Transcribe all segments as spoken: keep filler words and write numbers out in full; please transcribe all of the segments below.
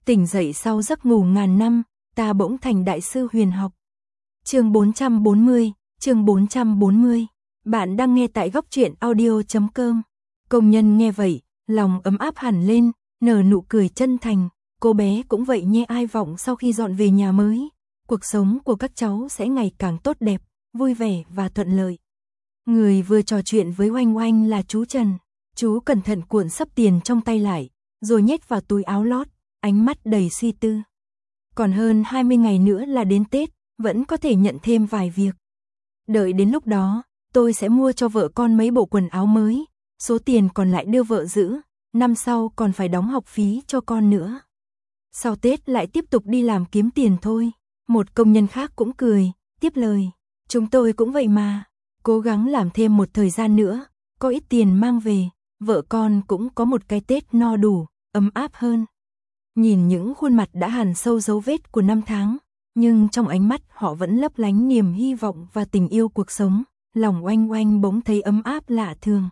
Tỉnh dậy sau giấc ngủ ngàn năm, ta bỗng thành đại sư huyền học. Chương bốn trăm bốn mươi, chương bốn trăm bốn mươi. Bạn đang nghe tại góc truyện audio chấm com. Công nhân nghe vậy, lòng ấm áp hẳn lên, nở nụ cười chân thành. Cô bé cũng vậy nhé, ai vọng sau khi dọn về nhà mới, cuộc sống của các cháu sẽ ngày càng tốt đẹp, vui vẻ và thuận lợi. Người vừa trò chuyện với Oanh Oanh là chú Trần. Chú cẩn thận cuộn sấp tiền trong tay lại, rồi nhét vào túi áo lót, ánh mắt đầy suy tư. Còn hơn hai mươi ngày nữa là đến Tết, vẫn có thể nhận thêm vài việc. Đợi đến lúc đó, tôi sẽ mua cho vợ con mấy bộ quần áo mới, số tiền còn lại đưa vợ giữ, năm sau còn phải đóng học phí cho con nữa. Sau Tết lại tiếp tục đi làm kiếm tiền thôi. Một công nhân khác cũng cười, tiếp lời. Chúng tôi cũng vậy mà, cố gắng làm thêm một thời gian nữa, có ít tiền mang về, vợ con cũng có một cái Tết no đủ, ấm áp hơn. Nhìn những khuôn mặt đã hằn sâu dấu vết của năm tháng, nhưng trong ánh mắt họ vẫn lấp lánh niềm hy vọng và tình yêu cuộc sống, lòng Oanh Oanh bỗng thấy ấm áp lạ thường.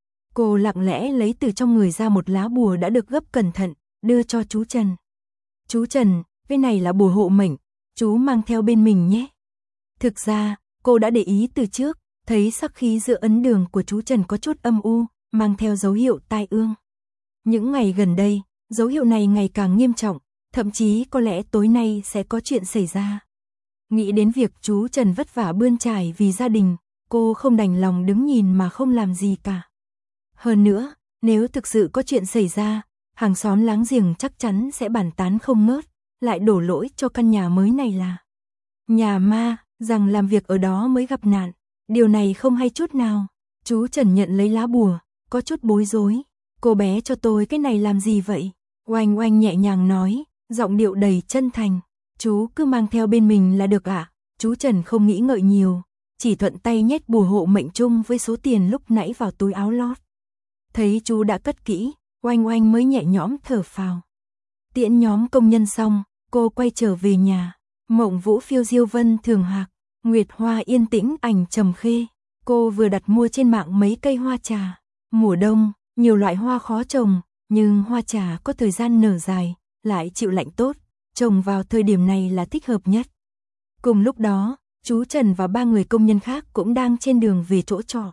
Cô lặng lẽ lấy từ trong người ra một lá bùa đã được gấp cẩn thận, đưa cho chú Trần. Chú Trần, cái này là bùa hộ mệnh, chú mang theo bên mình nhé. Thực ra, cô đã để ý từ trước, thấy sắc khí giữa ấn đường của chú Trần có chút âm u, mang theo dấu hiệu tai ương. Những ngày gần đây, dấu hiệu này ngày càng nghiêm trọng, thậm chí có lẽ tối nay sẽ có chuyện xảy ra. Nghĩ đến việc chú Trần vất vả bươn trải vì gia đình, cô không đành lòng đứng nhìn mà không làm gì cả. Hơn nữa, nếu thực sự có chuyện xảy ra, hàng xóm láng giềng chắc chắn sẽ bàn tán không ngớt, lại đổ lỗi cho căn nhà mới này là nhà ma, rằng làm việc ở đó mới gặp nạn. Điều này không hay chút nào. Chú Trần nhận lấy lá bùa, có chút bối rối. Cô bé cho tôi cái này làm gì vậy? Oanh Oanh nhẹ nhàng nói, giọng điệu đầy chân thành. Chú cứ mang theo bên mình là được ạ. À? Chú Trần không nghĩ ngợi nhiều, chỉ thuận tay nhét bùa hộ mệnh chung với số tiền lúc nãy vào túi áo lót. Thấy chú đã cất kỹ, Oanh Oanh mới nhẹ nhõm thở phào. Tiễn nhóm công nhân xong, cô quay trở về nhà. Mộng vũ phiêu diêu vân thường hạc, nguyệt hoa yên tĩnh ảnh trầm khê. Cô vừa đặt mua trên mạng mấy cây hoa trà. Mùa đông, nhiều loại hoa khó trồng, nhưng hoa trà có thời gian nở dài, lại chịu lạnh tốt, trồng vào thời điểm này là thích hợp nhất. Cùng lúc đó, chú Trần và ba người công nhân khác cũng đang trên đường về chỗ trọ.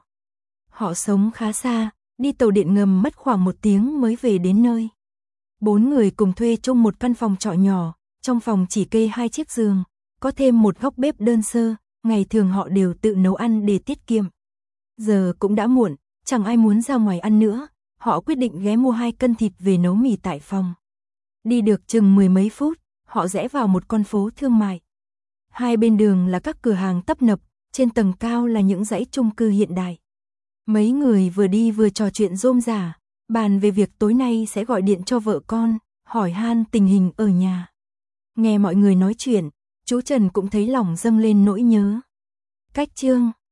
Họ sống khá xa, đi tàu điện ngầm mất khoảng một tiếng mới về đến nơi. Bốn người cùng thuê chung một căn phòng trọ nhỏ, trong phòng chỉ kê hai chiếc giường, có thêm một góc bếp đơn sơ, ngày thường họ đều tự nấu ăn để tiết kiệm. Giờ cũng đã muộn, chẳng ai muốn ra ngoài ăn nữa, họ quyết định ghé mua hai cân thịt về nấu mì tại phòng. Đi được chừng mười mấy phút, họ rẽ vào một con phố thương mại. Hai bên đường là các cửa hàng tấp nập, trên tầng cao là những dãy chung cư hiện đại. Mấy người vừa đi vừa trò chuyện rôm rả, bàn về việc tối nay sẽ gọi điện cho vợ con, hỏi han tình hình ở nhà. Nghe mọi người nói chuyện, chú Trần cũng thấy lòng dâng lên nỗi nhớ. Cách chương